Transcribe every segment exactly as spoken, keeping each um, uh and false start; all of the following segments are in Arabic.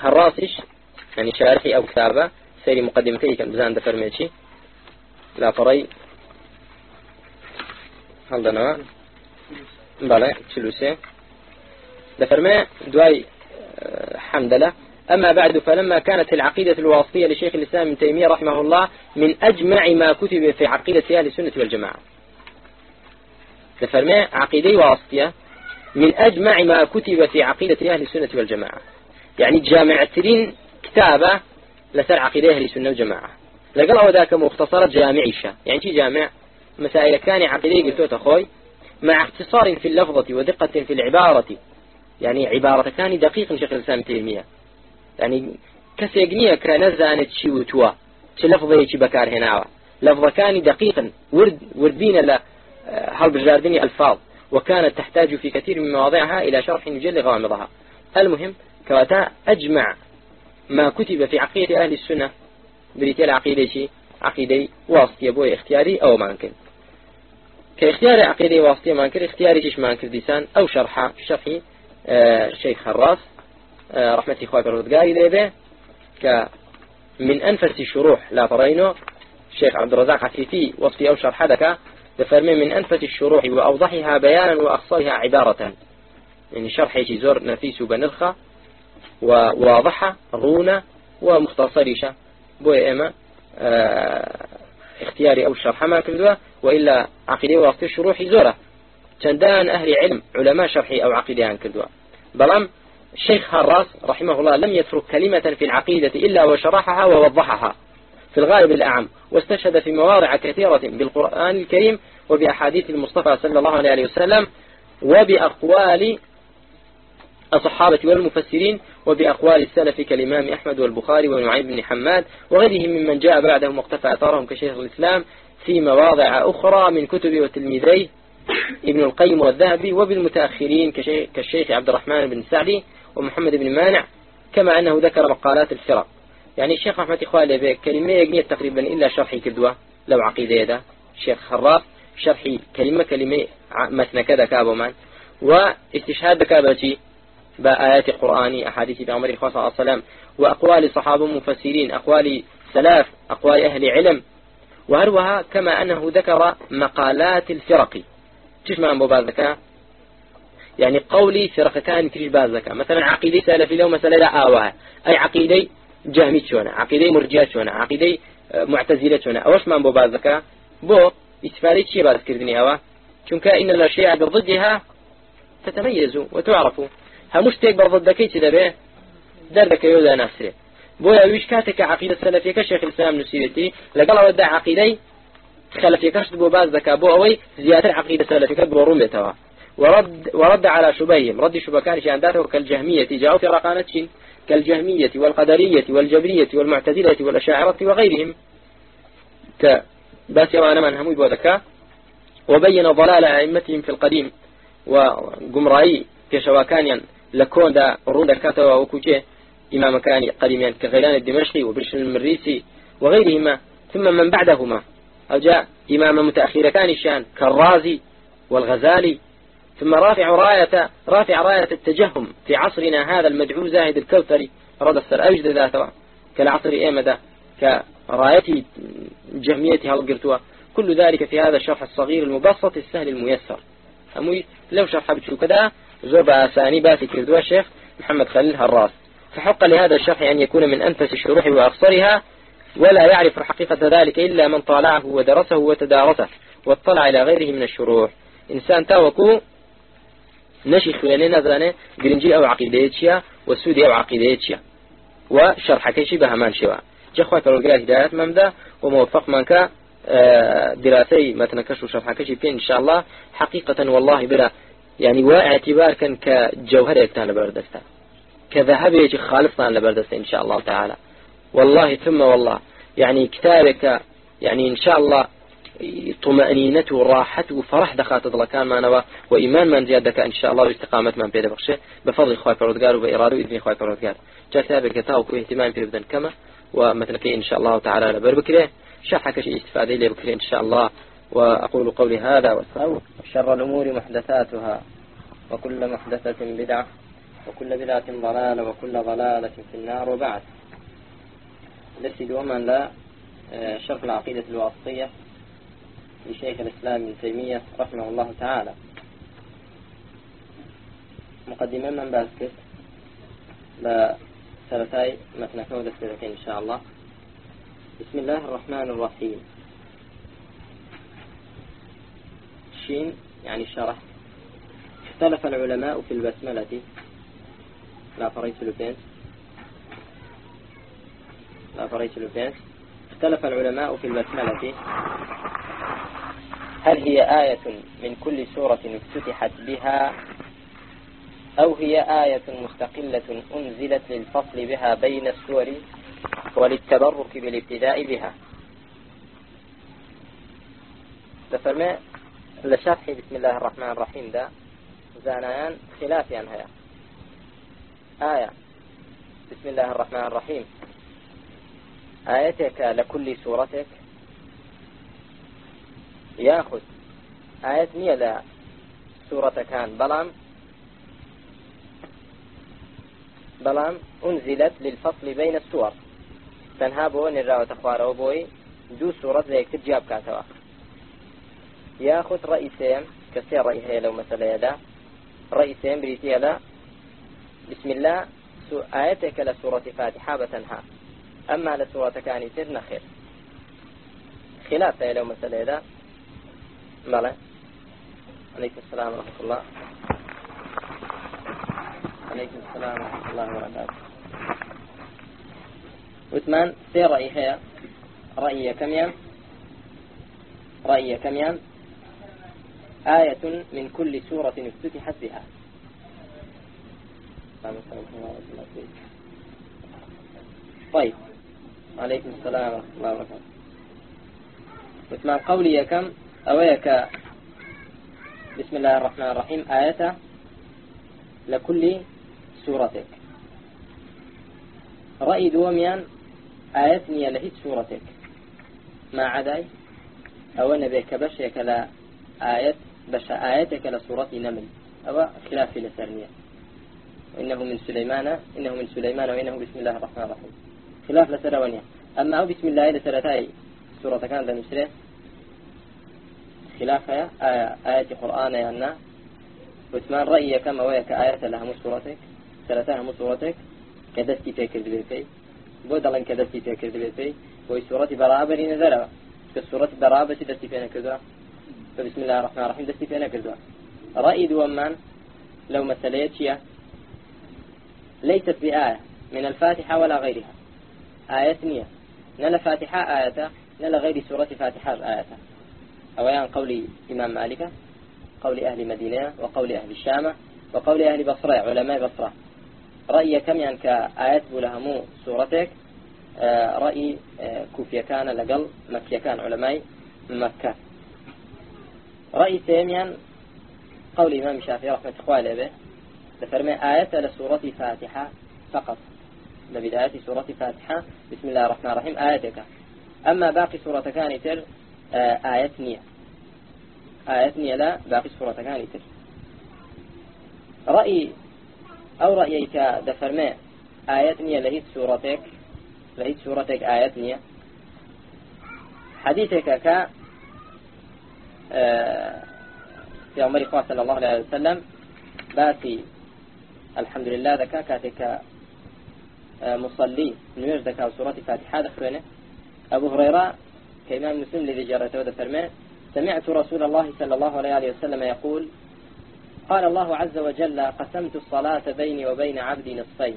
هالراسش يعني شارحي أو كتابة سيري مقدمتي كان بزان دفرميتي لا فري هل دنا بلى تلوسه دفرمي دواي حمد له. أما بعد فلما كانت العقيدة الواسطية لشيخ الإسلام ابن تيمية رحمه الله من أجمع ما كتب في عقيدة أهل السنة والجماعة. دفرمي عقيدة واسطية من أجمع ما كتب في عقيدة أهل السنة والجماعة، يعني جامعتين كتابة لسر عقيدة أهل السنة والجماعة. لقال ذاك مختصرة جامعيشة، يعني شي جامع مسائل كان عقيدة قلتوت أخوي مع اختصار في اللفظة ودقة في العبارة، يعني عبارة كان دقيق شيخ الإسلام ابن تيمية، يعني كسيقنية كنزانة شي وتوا شي لفظة شي بكار هنا لفظة كان دقيقا ورد وردين ل هل بجاردني ألفاظ، وكانت تحتاج في كثير من مواضعها إلى شرح يجل غامضها. المهم كواتا أجمع ما كتب في عقيدة أهل السنة بريتيال عقيدة شي عقيدة واسطية بوي اختياري أو مانكن كاختيار عقيدة واسطية مانكن اختياري شيش مانكن ديسان أو شرحة شرحي آه الشيخ خراس آه رحمة إخوة الردقائي ليبه كمن أنفس الشروح لا ترينه الشيخ عبد الرزاق عفيفي وصفي أو شرح دك دفرمي من أنفس الشروح وأوضحها بيانا وأخصرها عبارة، يعني شرح يجي زور نفيس بنرخة وواضحة رونة ومختصرشة بوي إما اه اختياري أو شرح ما كردوه، وإلا عقيدة واسطة الشروح زورة چندان أهل علم علماء شرحي أو عقيدة عن كردوه. بلام الشيخ هراس رحمه الله لم يترك كلمة في العقيدة إلا وشرحها ووضحها في الغالب الأعم، واستشهد في مواضع كثيرة بالقرآن الكريم وبأحاديث المصطفى صلى الله عليه وسلم وبأقوال الصحابة والمفسرين وبأقوال السلف كالإمام أحمد والبخاري ونعيم بن حماد وغيرهم ممن جاء بعدهم واقتفى أثارهم كشيخ الإسلام في مواضع أخرى من كتب وتلميذيه ابن القيم والذهبي، وبالمتأخرين كالشيخ عبد الرحمن بن سعدي ومحمد بن مانع، كما أنه ذكر مقالات الفرق. يعني الشيخ رحمة إخواني به كلمة يجنية تقريبا إلا شرحي كدوة لو عقيدة ده الشيخ خراف شرحي كلمة كلمة مثنى كذا كابومان واستشهاد كابتي بآيات القرآن أحاديث بأمر إخوة صلى الله عليه وسلم وأقوال صحابة مفسرين أقوال سلاف أقوال أهل علم، وهروها كما أنه ذكر مقالات الفرق. تش ما أنبو بعض ذكاء يعني قولي فرقتان تريش بعض ذكاء، مثلا عقيدة سلفي لو مثلا لا آوها أي عقيدة جهمي شونا عقيدة مرجئة شونا عقيدة معتزلة شونا أوش ما أنبو بعض ذكاء بو استفادة شيء بعض كردني هوا چونك إن الأشياء بضدها تتميز وتعرف همش تيك بضدكي تدبه دردك يودا نفسه بو يويش كاتك عقيدة سلفية كشيخ الإسلام نسيرتي لقال ودع عقيدة خلفية كشت بو بعض ذكاء بو أوي زيادة عقيدة سلفية بو رميتها ورد ورد على شبههم رد شبكان شان ذاته كالجهمية جاءوا في رقانتين كالجهمية والقدرية والجبرية والمعتزلة والأشاعرة وغيرهم بس يوانا من همي بوذكاء، وبين ضلال أئمتهم في القديم وقمرائي في شواكانيا لكون دا رودا كاتوا وكوجه إمام كان قديما كغيلان الدمشقي وبرشن المريسي وغيرهما، ثم من بعدهما أو جاء إمام متأخر كان الشان كالرازي والغزالي، ثم رافع راية رافع راية التجهم في عصرنا هذا المدعو زاهد الكوثري رد السر أجد ذاته كالعصر إيمدا كراية جهميتها القرتوى، كل ذلك في هذا الشرح الصغير المبسط السهل الميسر. أموي لو شرح بتشو كذا زرب أساني باسي كردوى الشيخ محمد خليل هراس، فحق لهذا الشرح أن يكون من أنفس الشروح وأقصرها، ولا يعرف حقيقة ذلك إلا من طالعه ودرسه وتدارسه واطلع إلى غيره من الشروح. إنسان تاوكو نشي خلالنا ذانه قرنجي أو عقيدتشيا والسودي أو عقيدتشيا وشرح كيشي بهمان شوا جخوة الرجال هدايات ممدة وموفق منك دراسي ما تنكش وشرح كيشي فين إن شاء الله حقيقة والله بلا يعني واعتبار كان كجوهر يكتان لبردستا كذهب يجي خالصا لبردستا إن شاء الله تعالى والله ثم والله يعني كتابك يعني إن شاء الله طمأنينة وراحة وفرح دخات ضلكان ما نوا وإيمان من زيادك إن شاء الله واستقامة من بيد بخشه بفضل إخوة فرودقار وبإرادة وإذن إخوة فرودقار كتابك تاوك اهتمام في بدن كما ومثلك إن شاء الله تعالى لبر بكره شرحك شيء استفادة لي بكره إن شاء الله. وأقول قولي هذا والسلام. شر الأمور محدثاتها وكل محدثة بدعة وكل بدعة ضلالة وكل ضلالة في النار. وبعد، درسي دوما لا شرح العقيدة الواسطية لشيخ الإسلام ابن تيمية رحمه الله تعالى. مقدمة من باسكت لثلاثاي متن كودة الثلاثين إن شاء الله. بسم الله الرحمن الرحيم. شين يعني شرح. اختلف العلماء في البسملة. لا فريت لبين لا فريت لبين اختلف العلماء في البسملة هل هي آية من كل سورة افتتحت بها أو هي آية مستقلة أنزلت للفصل بها بين السور وللتبرك بالابتداء بها. تفرمي لشرح بسم الله الرحمن الرحيم ده زانيان خلافي عنها. آية بسم الله الرحمن الرحيم آيتك لكل سورتك ياخذ آية نية لا سورة كان بلام بلام أنزلت للفصل بين السور تنهابه نراوة أخواره وبوي دو سورة ذيك تجاب كاتوا ياخذ رئيسين كثير رئيسين لو مثلا يدا رئيسين بريتي يدا بسم الله آيتك لسورة فاتحة بتنها أما لسورة كان سرنا خير خلافة لو مثلا يدا مالا. عليكم السلام ورحمة الله. عليكم السلام ورحمة الله وبركاته. وثمان سير رأيها رأي كميان رأي كميان آية من كل سورة افتتحت بها. طيب. عليكم السلام ورحمة الله وبركاته. وثمان قولي كم أويك بسم الله الرحمن الرحيم آية لكل سورتك. رأي دوميان آيتني لهيت سورتك ما عداي أو نبيك بشيك لا آية بش آيتك لسورة نمل أو خلاف لسرنية. وإنه من سليمان إنه من سليمان وإنه بسم الله الرحمن الرحيم خلاف لسرونية. أما أو بسم الله لسرتاي سورة كان ذا نسره خلافها آية آية قرآن يانا. وثمان رأي كما ويك آية لها مسورتك سرتها مسورتك كدستي فكر دبيتي بودلا كدستي فكر دبيتي وسورة برابة لنزلها كسورة برابة دستي فينا كذا. فبسم الله الرحمن الرحيم دستي فينا كذا. رأي دومان لو مثليتشيا ليست بآية من الفاتحة ولا غيرها آية نية نلا فاتحة آية نلا غير سورة فاتحة آية. أولا قول إمام مالك قول أهل مدينة وقول أهل الشام وقول أهل بصرة علماء بصرة. رأي كم يعني كآيات بلهمو سورتك آه رأي آه كوفيا كان لقل مكيا كان علماء مكة. رأي ثانيا قول إمام الشافعي رحمة الله به تفرمي آية لسورة فاتحة فقط لبداية سورة فاتحة بسم الله الرحمن الرحيم آياتك. أما باقي سورة كان تر آه آيات نية آيات نية لا باقي سورة كان تر. رأي أو رأيك دفرمي آيات نية لهيت سورتك لهيت سورتك آيات نية حديثك ك آه في عمر إخوة صلى الله عليه وسلم باتي الحمد لله ذكا كاتك آه مصلي نوير ذكا سورة فاتحة دخلنا. أبو هريرة كإمام مسلم الذي جرته دفرمي سمعت رسول الله صلى الله عليه وسلم يقول قال الله عز وجل قسمت الصلاة بيني وبين عبدي نصفين.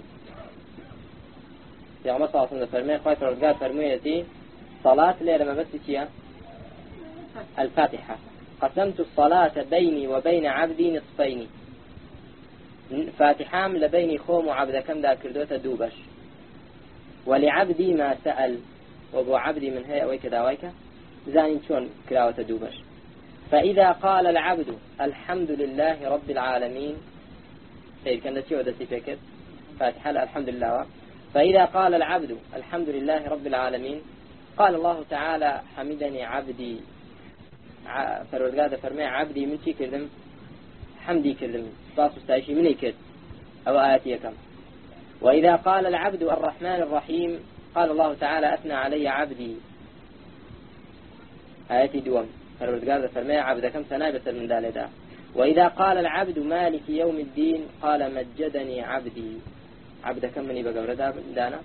في عمر صلى الله عليه وسلم فرمي خايف رجال فرميتي صلاة ليلة ما بس فيها الفاتحة. قسمت الصلاة بيني وبين عبدي نصفين فاتحام لبيني خوم وعبد كم ذا كردوة دوبش ولعبدي ما سأل وابو عبدي من هي ويك داويك زاني شون كراوة دوبش. فإذا قال العبد الحمد لله رب العالمين سيد كان دسي ودسي فكر فاتحة الحمد لله. فإذا قال العبد الحمد لله رب العالمين قال الله تعالى حمدني عبدي فرودقاد فرمي عبدي من شي كردم حمدي كردم سباس استعيشي مني كرد أو آتيكم. وإذا قال العبد الرحمن الرحيم قال الله تعالى أثنى علي عبدي آياتي دوم فالوردقار فرمي عبدكم سنابة من دالدا. وإذا قال العبد مالك يوم الدين قال مجدني عبدي عبدكم مني بقورة دانا.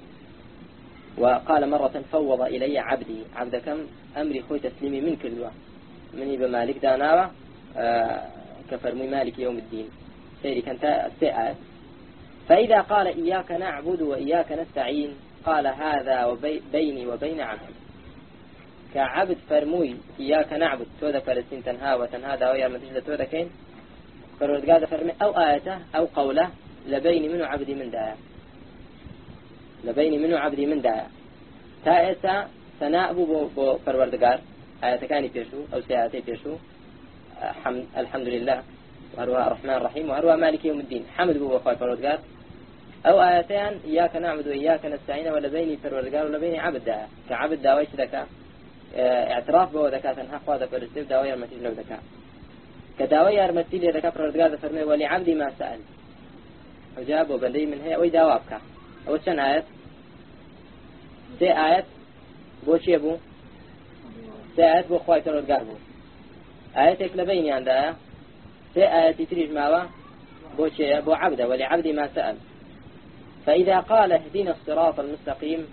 وقال مرة فوض إلي عبدي عبدكم أمري خوي تسليمي من كل واحد مني بمالك دانا آه كفرمي مالك يوم الدين سيري كانت السئات. فإذا قال إياك نعبد وإياك نستعين قال هذا وبي بيني وبين عبدي كعبد فرموي إياك نعبد تودا فلسطين تنها وتنها داوية المتجدة تودا كين فرود قاعدة فرمي أو آيته أو قوله لبيني منه عبدي من دايا لبيني منه عبدي من دايا تائسا ثناء بو بو فروردقار آيات كاني بيشو أو سياتي بيشو حمد الحمد لله وهروها الرحمن الرحيم وهروها مالك يوم الدين حمد بو وفاي فروردقار أو آياتين إياك نعبد وإياك نستعين ولا بيني فروردقار ولا بيني عبد دايا كعبد داويش ذكاء اعتراف بو ذكاء تنها قوادة فلسطين داوية المتيج لو ذكاء كداوية المتيج ذكاء فروردقار فرمي ولعبدي ما سأل وجابوا بندي من هي ويداوابك أو شن آيات سي آيات بو شي بو سي آيات بو خواي فروردقار بو آياتك لبيني عندها سي آيات تريج ماوا بو شي بو عبده ولعبدي ما سأل. فإذا قال اهدنا الصراط المستقيم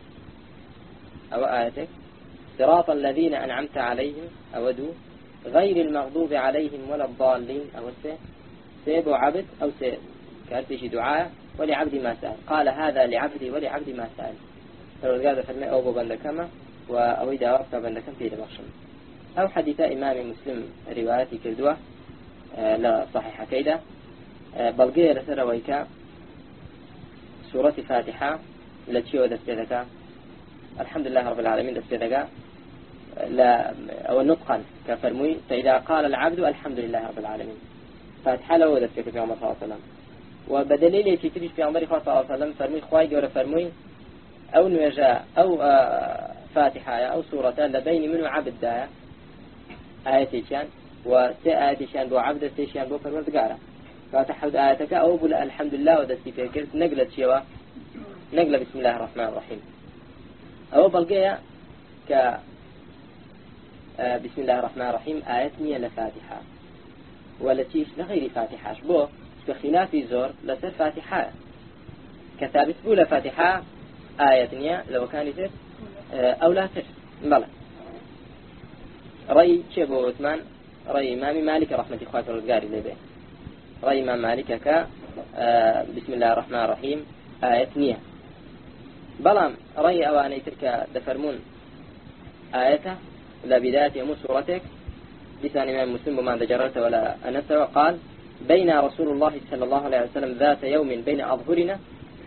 أو آياتك صراط الذين أنعمت عليهم أودوا غير المغضوب عليهم ولا الضالين أو سي سيب عبد أو سيب كارتشي دعاء ولعبدي ما سأل قال هذا لعبدي ولعبدي ما سأل. فالرجال فرمي أو بندكما وأويدا وقت بندكم في دمشق. أو حديث إمام مسلم رواياتي كردوة آه لا صحيحة كيدا آه بلغية لسر ويكا سورة فاتحة لتشيو دستيدكا الحمد لله رب العالمين دستيدكا لا أو نطقا كفرمي. فإذا قال العبد الحمد لله رب العالمين فاتحة له دستيدكا في عمر صلى الله عليه وسلم. وبدليل يتيجي في عمر صلى الله عليه وسلم فرمي خواي جور فرمي أو نجاء أو آه فاتحة أو سورة لبين منه عبد دايا آياتيشان وسي آياتيشان بو عبد سيشان بو فروردقارة فتحود آياتك أو بل الحمد لله ودستي فكرت نقلت شيوا نقل بسم الله الرحمن الرحيم أو بلقيا ك آه بسم الله الرحمن الرحيم آياتني لفاتحة ولتيش لغير فاتحة بو بخلاف زور لسر فاتحة كثابت بو لفاتحة آياتني لو كانت آه أو لا تر بلى رأي شيبو عثمان رأي إمام مالك رحمة إخوات الرجال لبه رأي إمام مالك ك آه بسم الله الرحمن الرحيم آياتنية بلام رأي أواني تلك دفرمون آيته لا بداية يمو سورتك لسان إمام مسلم وما ذجرت ولا أنسى وقال بين رسول الله صلى الله عليه وسلم ذات يوم بين أظهرنا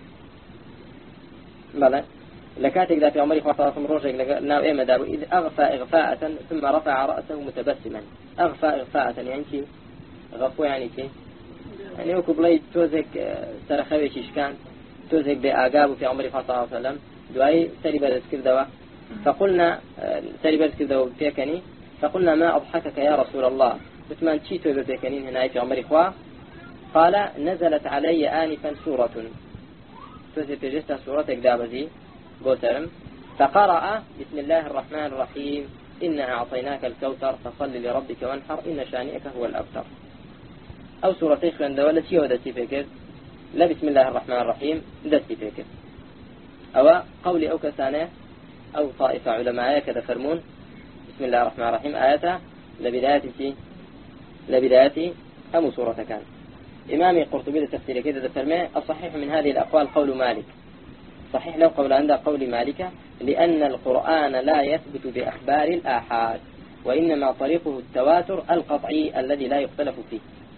بلى لكاتك ذات عمر خاصة روجك ناو إيه مدابو إذ أغفى إغفاءة ثم رفع رأسه متبسما. أغفى إغفاءة يعني شيء غفو يعني شيء يعني هو كبلي توزك سرخوي شيشكان توزك بأعقابه في عمر خاصة صلى الله عليه وسلم دعاي سريبا ذكر دوا فقلنا سريبا ذكر دوا بيكني فقلنا ما أضحكك يا رسول الله وثمان شي توزك بيكنين هنا في عمر إخوة قال نزلت علي آنفا سورة توزك بجسة سورة كدابزي قوترم فقرأ بسم الله الرحمن الرحيم إنا أعطيناك الكوثر فصل لربك وانحر إن شانئك هو الأبتر أو سورة إخوان دولة يو دستي فكر لا بسم الله الرحمن الرحيم دستي فكر أو قولي أو كسانة أو طائفة علماء كذا فرمون بسم الله الرحمن الرحيم آياته لبدايتي لبدايتي أم سورة كان إمامي قرطبي تفسير كذا فرمي الصحيح من هذه الأقوال قول مالك صحيح لو قول عند قول مالك لأن القرآن لا يثبت بأخبار الآحاد وإنما طريقه التواتر القطعي الذي لا يختلف فيه.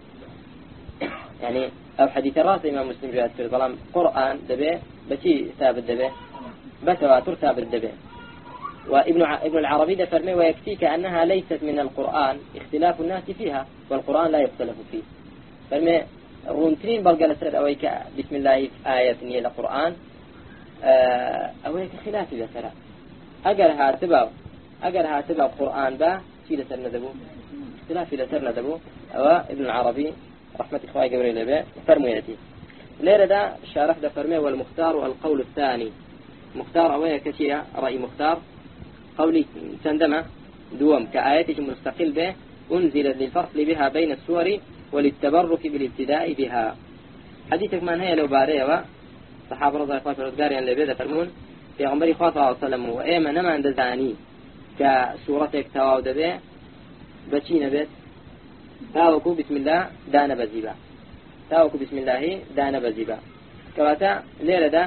يعني أو حديث راس إمام مسلم جاءت في الظلام قرآن دبي بشي ثابت دبي بتواتر ثابت دبي. وابن ابن العربي ده فرمي ويكفيك أنها ليست من القرآن اختلاف الناس فيها والقرآن لا يختلف فيه. فرمي رونتين بلقى سر أويك بسم الله آية من القرآن أويك خلاف الأسرة أجر هاتبا أجر هاتبا القرآن با في لسر ندبو اختلاف لسر ندبو أو ابن العربي رحمة إخوائي قبري لبا فرميتي ليرة دا شارح دا فرمي والمختار والقول الثاني مختار أولا كثيرة رأي مختار قولي تندمة دوم كآياتك مستقل به أنزلت للفصل بها بين السور وللتبرك بالابتداء بها. حديثك من هي لو باريوة صحابة رضي الله عنهم قارئا لبيدا فرمون في عمر صلى الله عليه وسلم وإيما نما عند زاني كسورتك تواود به بچين بيت تاوكو بسم الله دانا بزيبا تاوكو بسم الله دانا بزيبا كواتا ليلة دا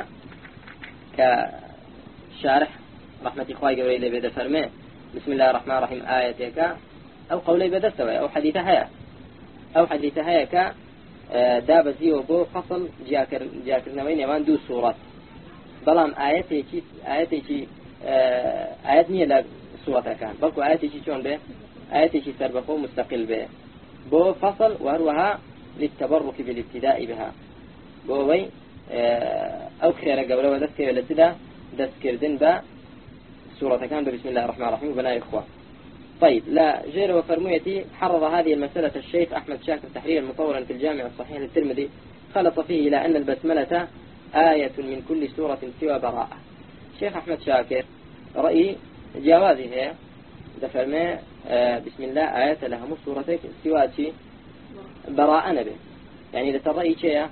كشارح رحمة إخوائي قولي لبيدا فرمي بسم الله الرحمن الرحيم آياتك أو قولي بدا سوى أو حديث هيا أو حديث هيا ك داب زيو بو فصل جاكر جاكر نوين يوان دو سورات بلام آياتي شي آياتي شي آيات نية لا سورة كان بلكو آياتي شي شون به آياتي شي سربخو مستقل به بو فصل وهروها للتبرك بالابتداء بها بو وي أو خير قبل ودسكر لسدا دسكر دن با سورة كان بسم الله الرحمن الرحيم وبناء إخوة. طيب لا جير وفرميتي حرر هذه المسألة الشيخ أحمد شاكر تحريرا مطورا في الجامع الصحيح للترمذي خلط فيه إلى أن البسملة آية من كل سورة سوى براءة. الشيخ أحمد شاكر رأي جوازه هي دفرمي آه بسم الله آية لها مو سورتك سوى براءة نبي يعني إذا ترأي شيء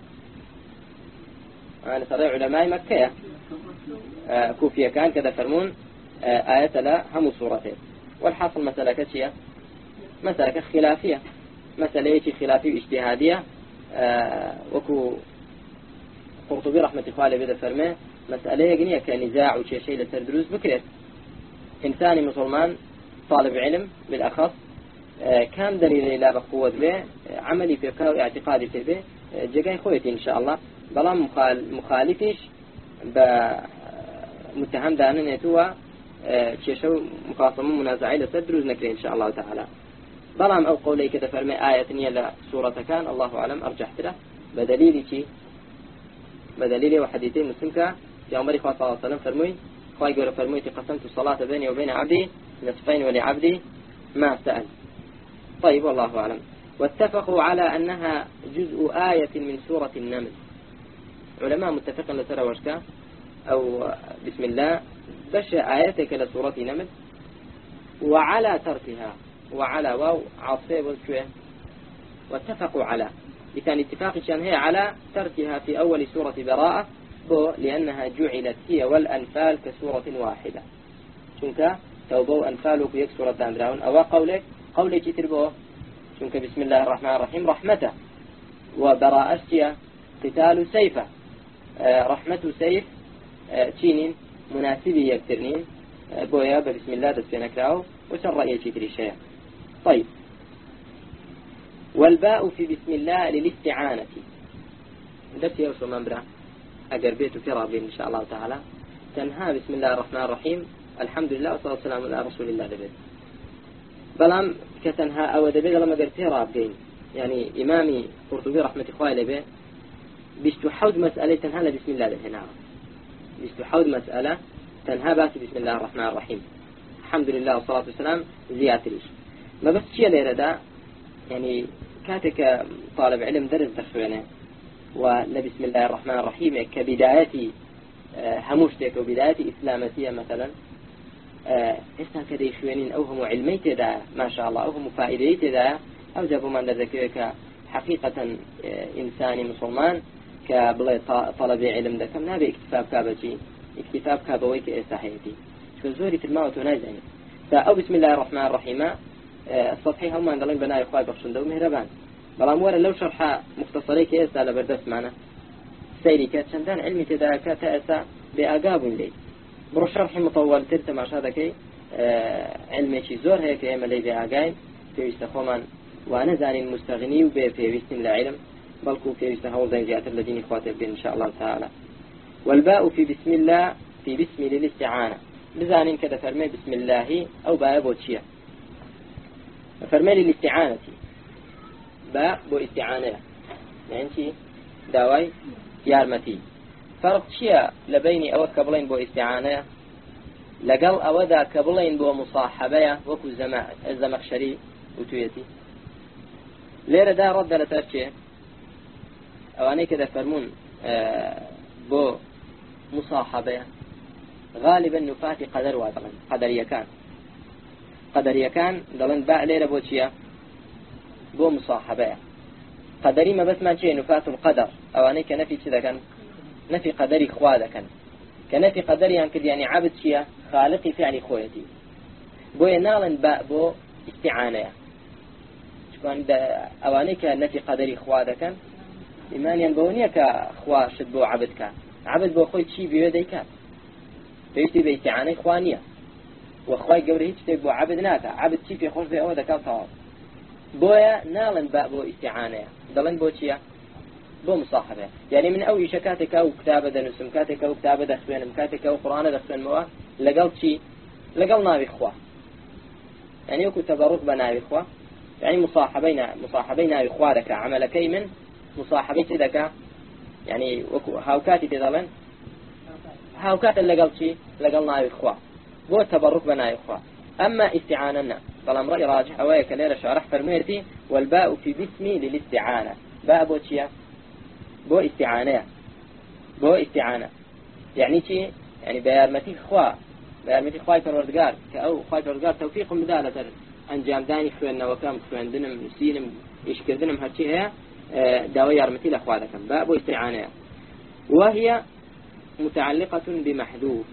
أنا ترى علماء مكة آه كوفية كان كذا فرمون آه آية لها هم سورتين. والحاصل مسألة كشية مسألة خلافية مسألة خلافية اجتهادية آه وكو قرطبي رحمة الله بدا فرمه مسألة يقنية كنزاع وشي شيء لتردروس بكرة إنسان مسلمان طالب علم بالأخص آه كان دليل إلى بقوة به عملي في كاو اعتقادي في به آه جاي خويتي إن شاء الله بلا مخال مخالفش بمتهم دانن يتوى شيشو مقاسمة منازعة لتدرز نكري إن شاء الله تعالى بلام أو قولي كده فرمي آية نية سورة كان الله أعلم أرجحت له بدليل شيء بدليل وحديثين مسلمك في عمر صلى الله عليه وسلم فرمي خواهي قول فرمي قسمت الصلاة بيني وبين عبدي نصفين ولعبدي ما سأل. طيب والله أعلم. واتفقوا على أنها جزء آية من سورة النمل علماء متفقين لترى وشكا أو بسم الله بش آياتك لسورة نمل وعلى تركها وعلى واو عصي والشوية واتفقوا على إذن اتفاق شان هي على تركها في أول سورة براءة بو لأنها جعلت هي والأنفال كسورة واحدة شنك توبوا أنفالك يك سورة داندراون أو قولك قولك تربوه شنك بسم الله الرحمن الرحيم رحمته وبراءة قتال سيفه آه رحمة سيف آه تشينين مناسبي يكترنين بويا بسم الله دسينكراو وشر رأيك تريشيا. طيب والباء في بسم الله للاستعانة درس يوسف منبرا أقر بيت في رابين إن شاء الله تعالى تنهى بسم الله الرحمن الرحيم الحمد لله والصلاة والسلام على رسول الله دبيت بلام كتنهى أو دبيت لما قرت في رابين يعني إمامي قرطبي رحمة إخوائي لبي بيستحود مسألة تنهى بسم الله لهنا بيستحود مسألة تنهى باسي بسم الله الرحمن الرحيم الحمد لله والصلاة والسلام زياتريش ما بس شيء ليرة دا يعني كاتك طالب علم درس دخوينه ولا بسم الله الرحمن الرحيم كبداية هموشتك وبداية إسلامتية مثلا إسنا كده شوينين أو هم علميت دا ما شاء الله أو هم فائديت دا أو جابوا من ذكرك حقيقة إنساني مسلمان كبلا طلب علم دا كم نابي اكتفاب كابجي اكتفاب كابويك إساحيتي شو زوري في الماء وتنازعني فأو بسم الله الرحمن الرحيم السطحي هم عندنا بناء إخوائي بخشن دو مهربان بلا مورا لو شرح مختصريك إسا لبردس معنا سيري كاتشندان علمي تداكا تأسى بأقاب لي برو شرح مطول ترتم عشادكي علمي شي زور هيك يما لي بأقاين في يستخوما وأنا زاني المستغني وفي ويستن لعلم بلكو في يستخوما زي جاءت الذين إخواتي بين إن شاء الله تعالى. والباء في بسم الله في بسم للاستعانة بزانين كذا فرمي بسم الله أو باء بوتشيا فرمي للاستعانة باء بو استعانة يعني شي داوي يارمتي فرق شيء لبيني أو كبلين بو استعانة لقل أودا كبلين بو مصاحبة وكو الزمخشري وتويتي ليرة دا رد لترشي أو أنا كذا فرمون بو مصاحبة غالبا نفاتي قدر وادلن قدرية كان قدرية كان دلن باء ليلة بو چيا بو مصاحبة قدري ما بس ما شيء نفات القدر أو أنا كنفي كذا كان نفي قدري خوادة كان كنفي قدري يعني كذا يعني عبد شيا خالقي فعلي خويتي بو ينالن باء بو استعانة شكون أو أنا كنفي قدري خوادة كان إيمانيا بونيا كخوا شد بو عبد كان عبد بو خوي شيء بيديك فيشتي باستعانة خوانية وخواي قبره هيك تبو عبد ناكا عبد شيء في خوش في أودا كالطواب بويا نالن باء بو استعانة دلن بو شيا بو مصاحبة يعني من أول شكاتك أو كتابة دنسم كاتك أو كتابة دخلين كاتك أو قرآن دخلين موا لقل شيء لقل نابي خوا يعني يكو تبرك بنابي خوا يعني مصاحبين مصاحبين نابي خوا لك عمل كي من مصاحبين ذكا يعني وكو هاوكاتي تدلن هاوكات اللي قال شيء لقل نابي خوا بو تبرك بنابي خوا أما استعاننا طالما رأي راجح أويك ليلة شرح فرميرتي والباء في باسمي للاستعانة باء بو شيا بو استعانة بو استعانة يعني شيء يعني بيارمتي خوا بيارمتي خواي فروردقار أو خواي فروردقار توفيق مدالة أنجام داني خوينا وكام خوين دنم سينم يشكر دنم هالشيء هي داوي يارمتي لأخوا لكم باء بو استعانة وهي متعلقة بمحذوف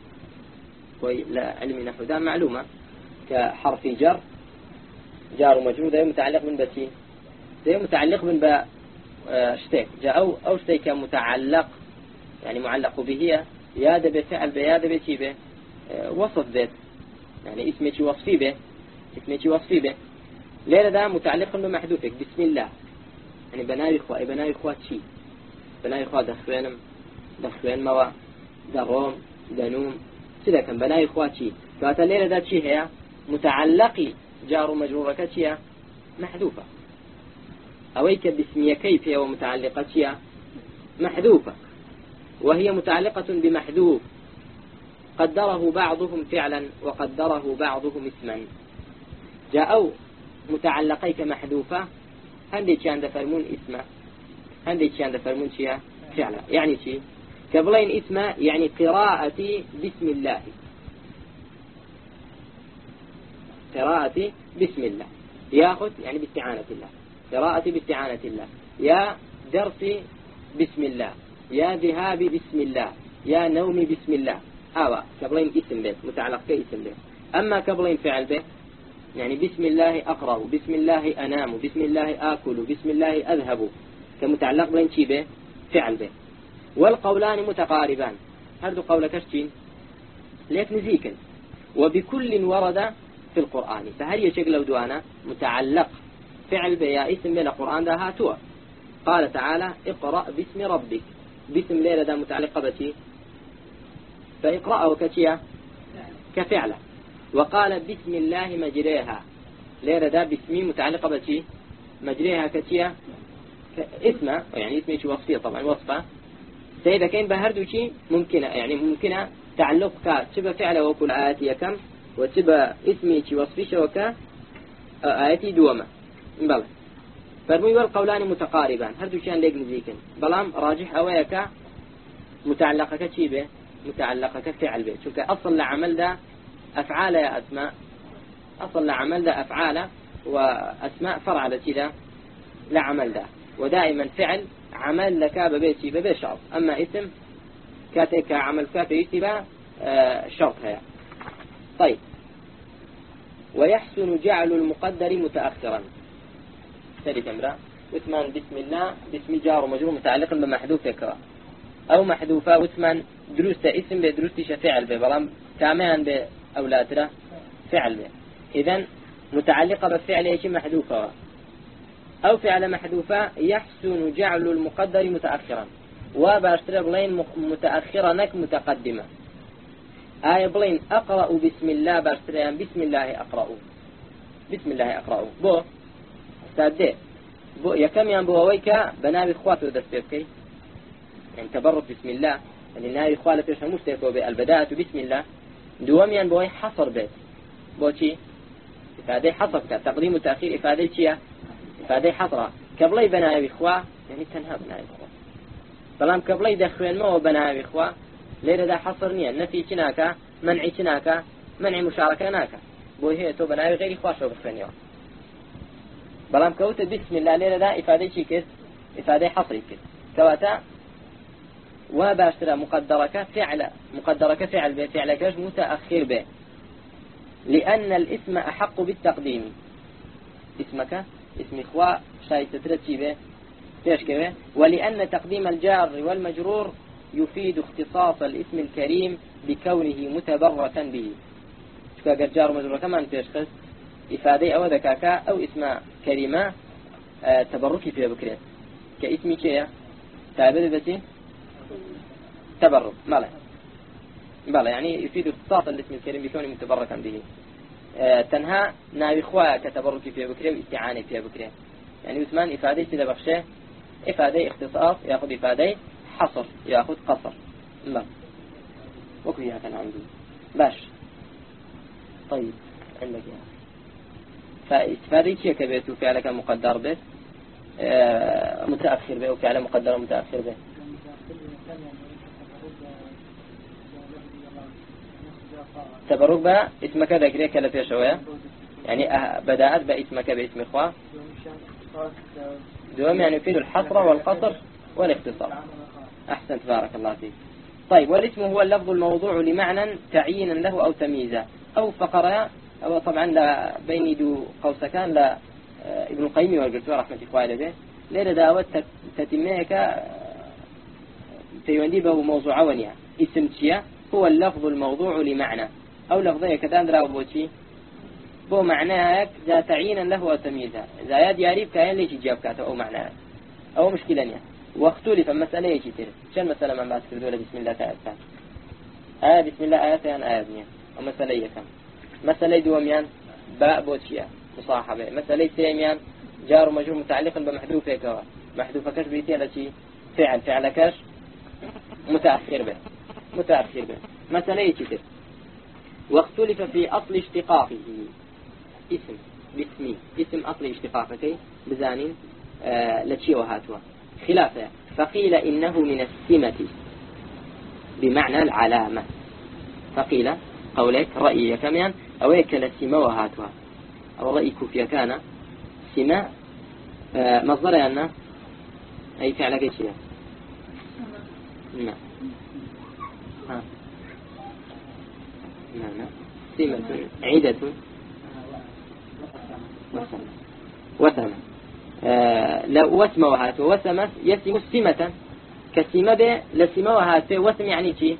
لا علم نحو ذا معلومة كحرف جر جار ومجرور ده متعلق من بتي ده متعلق من باء اشتك جاء أو أو اشتك متعلق يعني معلق به يا ده بفعل بيا ده بتي به وصف ذات يعني اسمه شيء وصفي به اسمه شيء وصفي به ليه ده متعلق بمحذوفك بسم الله يعني بناي إخوة بناي إخوة شيء بناي إخوة دخوانم دخوان موا دروم دنوم كذا كان بناي إخوة شيء فأتليل ده شيء هي متعلقي جار مجرورك شيء محذوفة أويك باسمية كيف هي ومتعلقة شيء محذوفة وهي متعلقة بمحذوف قدره بعضهم فعلا وقدره بعضهم اسما جاءوا متعلقيك محذوفة هندي كان دفرمون اسمه هندي كان دفرمون شيء فعلا يعني شيء قبلين اسمه يعني قراءتي بسم الله قراءتي بسم الله ياخذ يعني باستعانة الله قراءتي باستعانة الله يا درسي بسم الله يا ذهابي بسم الله يا نومي بسم الله هوا قبلين اسم به متعلق كاسم به أما قبلين فعل به يعني بسم الله أقرأ بسم الله أنام بسم الله آكل بسم الله أذهب كمتعلق بين شي به فعل به والقولان متقاربان هذا قول كشتين ليك نزيكا وبكل ورد في القرآن فهل يشكل دوانا متعلق فعل بيا اسم بين القرآن ده هاتوا قال تعالى اقرأ باسم ربك باسم ليلة ده متعلق بتي فاقرأه كتيا كفعله وقال بسم الله مجريها ليلة ده باسمي متعلق بتي مجريها كتيا اسمه يعني اسمه شو وصفية طبعا وصفه سيدا كين بهردو شيء ممكنة يعني ممكنة تعلقك تبى فعله وكل آياتي كم وتبى اسمي شي وصفي شوكا آياتي دوما بلى فرمي والقولان متقاربان هردو شيء ليك نزيكن بلام راجح أويك متعلقك شي به متعلقك فعل به شوك أصل لعمل ده أفعال يا أسماء أصل لعمل ده أفعال وأسماء فرع لكذا لعمل ده ودائما فعل عمل لك ببيتي ببيت شرط أما اسم كاتك عمل كاتك يتبع آه شرط هيا طيب ويحسن جعل المقدر متأخرا ثالث امرأ وثمان بسم الله باسم جار ومجرور متعلق بمحذوف يكرا أو محذوفة وثمان دروس اسم بدروس فعل به بلام كامان بأولادنا فعل به إذن متعلقة بالفعل ايش محذوفة أو فعل محذوفة يحسن جعل المقدر متأخرا وباشتري بلين متأخرا نك متقدمة آية بلين أقرأ بسم الله باشتري بسم الله أقرأ بسم الله أقرأ بو استاذ بو يكم يان بو ويكا بنابي إخواته دستيركي يعني تبرك بسم الله يعني نابي إخواته فيش مشتركوا بالبداءة بسم الله دوام يان بو حصر بيت بو شي إفادة حصر تقديم وتأخير إفادة شيء إفادة حصرة قبل بناء إخوة يعني تنهى بناء إخوة بلام قبل دخوين ما وبناوي إخوة ليرة دا حصر نية نفي تناكا منع تناكا منع مشاركة ناكا بوي هي تو بناوي غير إخوة شو بخوين بلام كوت بسم الله ليرة دا إفادة شي كس إفادة حصري كس كواتا وباشترى مقدرك فعل مقدرك فعل به فعل كاش متأخر به لأن الاسم أحق بالتقديم اسمك اسم إخوة شاي سترتشي به فيش كبه ولأن تقديم الجار والمجرور يفيد اختصاص الاسم الكريم بكونه متبركا به شكا جار ومجرور كمان فيش خس إفادة أو ذكاكا أو اسم كريمة آه تبركي فيها بكريت كاسمي كيا تابد بسي تبرك ماله بلى يعني يفيد اختصاص الاسم الكريم بكونه متبركا به آه تنهى ناوي إخوة كتبرك فيها بكري واستعانة فيها بكري يعني يثمان إفادة سيدة بخشة إفادة اختصاص يأخذ إفادة حصر يأخذ قصر لا وكويها كان عندي باش طيب عندك يا فاستفادة شيء كبيت وفعلك مقدر به آه متأخر به وفعل مقدر متأخر به تبرك بها اسمك ذكرية كلا فيها شوية يعني أه بدأت باسمك باسم إخوة دوام يعني يفيد الحصر والقصر والاختصار أحسن تبارك الله فيك طيب والاسم هو اللفظ الموضوع لمعنى تعيينا له أو تمييزا أو فقرة أو طبعا لا بين دو قوسكان لا ابن القيم والقرطبي رحمة الله به ليلة دعوة تتميك تيواندي به موضوع ونيا اسم تشيا هو اللفظ الموضوع لمعنى أو لفظية كتان دراو بوشي بو معناك ذا تعيينا له أو تمييزا إذا يد يعرف كأن ليش يجيب كاته أو معناه أو مشكلة نيا واختلف مسألة يجي تر شن مسألة من بعد كردولة بسم الله تعالى آية بسم الله آية عن آية نيا ومسألة يكم مسألة دوميان باء بوشيا مصاحبة مسألة سيميان جار ومجرور متعلق بمحذوف كوا محذوف كاش بيتي على شيء فعل فعل كاش متأخر به متأخر به مسألة يجي تر واختلف في أصل اشتقاقه اسم باسمي اسم أصل اشتقاقه بزانين آه لتشي وهاتوا خلافه فقيل إنه من السمة بمعنى العلامة فقيل قولك رأيي كمان أو يكل السمة وهاتوا أو رأي كوفيا كان سمة آه مصدر أن أي فعل كيشيا نعم ها نعم سمة عدة وسمة وسمة آه لا وسمة وهاته وسمة يسم السمة كسمة به لسمة وهاته وسم يعني شيء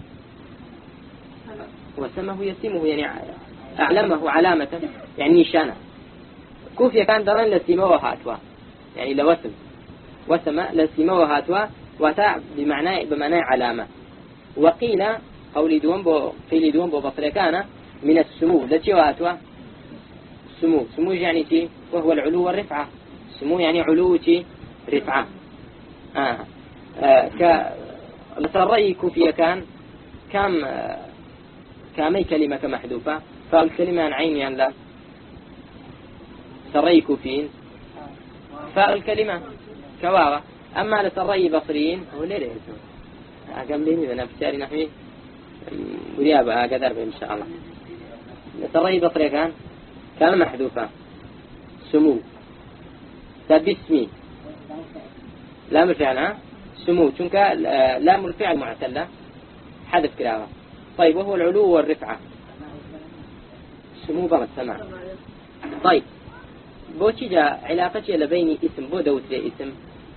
وسمه يسمه يعني أعلمه علامة يعني نشانة كوفيا كان دران لسمة وهاتوا يعني لوسم وسمة لسمة وهاتوا وتاع بمعنى بمعنى علامة وقيل قولي دوم بو قيل دوم بو بصري كان من السمو التي وهاتوا سمو سمو يعني شيء وهو العلو والرفعة سمو يعني علو شيء رفعة آه. آه. ك لترأي كوفيا كان كم آه. كامي كلمة محذوفة فالكلمة عن عين يعني لا ترأي كوفين فالكلمة كواوا أما لترأي بصريين هو ليه ليه أقام ليني أنا بشاري نحوي وريابة قدر إن شاء الله لترأي بصري كان كان محذوفة سمو باسمي لام الفعل ها سمو چونك لام الفعل معتلة حذف كلاوة طيب وهو العلو والرفعة سمو بغض سمع طيب بوشي جاء علاقتي لبين اسم بو دوت اسم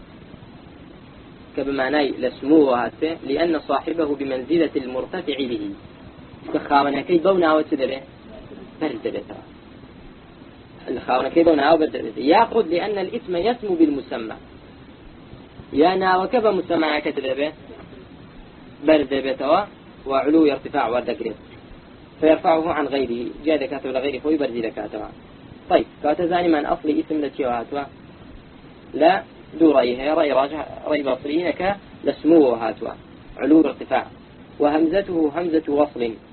كبمعنى لسمو وهاته لأن صاحبه بمنزلة المرتفع به كخاونا كي بونا وتدبه برد به الخاونا كي بونا وبرد يأخذ لأن الاسم يسمو بالمسمى يانا وكب مسمى كتدبه برد به وعلو ارتفاع والذكر فيرفعه عن غيره جاء ذكاته لغيره ويبرد ذكاته طيب كاتزاني من أصل اسم لتيوهاتوا لا دو رأيها رأي راجع رأي بصرينك لسموه هاتوا علو ارتفاع وهمزته همزة وصل